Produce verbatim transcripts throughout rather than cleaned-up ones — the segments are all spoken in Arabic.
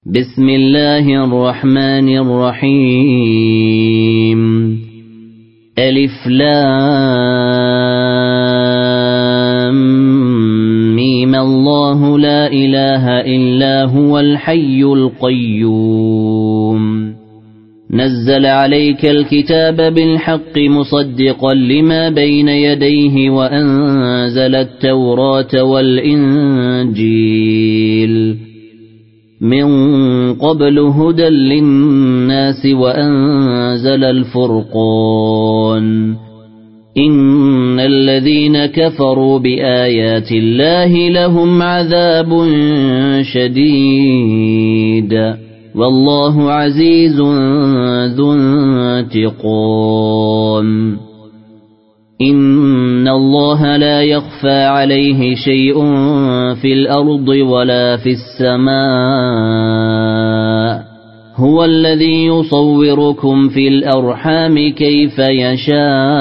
بسم الله الرحمن الرحيم ألف لام ميم الله لا إله إلا هو الحي القيوم نزل عليك الكتاب بالحق مصدقا لما بين يديه وأنزل التوراة والإنجيل من قبل هدى للناس وأنزل الفرقان إن الذين كفروا بآيات الله لهم عذاب شديد والله عزيز ذو انتقام إن الله لا يخفى عليه شيء في الأرض ولا في السماء هو الذي يصوركم في الأرحام كيف يشاء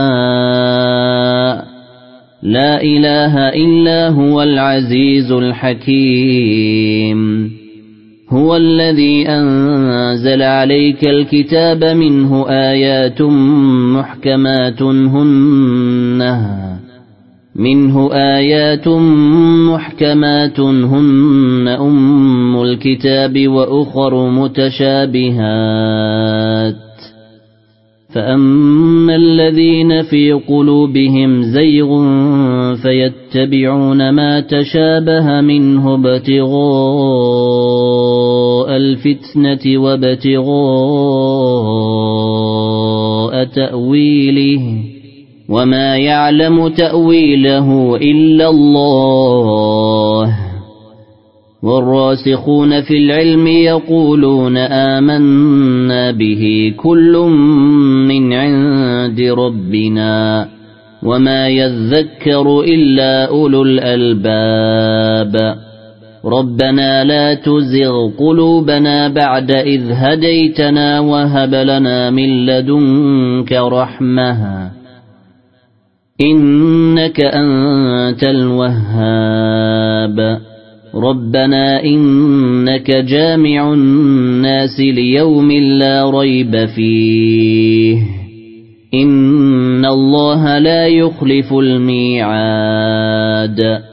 لا إله إلا هو العزيز الحكيم هو الذي أنزل عليك الكتاب منه آيات محكمات هن منه آيات محكمات هن أم الكتاب وأخر متشابهات فأما الذين في قلوبهم زيغ فيتبعون ما تشابه منه ابتغاء الفتنة وابتغاء تأويله وما يعلم تأويله إلا الله والراسخون في العلم يقولون آمنا به كل من عند ربنا وما يذكر إلا أولو الألباب ربنا لا تزغ قلوبنا بعد إذ هديتنا وهب لنا من لدنك رحمة إنك أنت الوهاب ربنا إنك جامع الناس ليوم لا ريب فيه إن الله لا يخلف الميعاد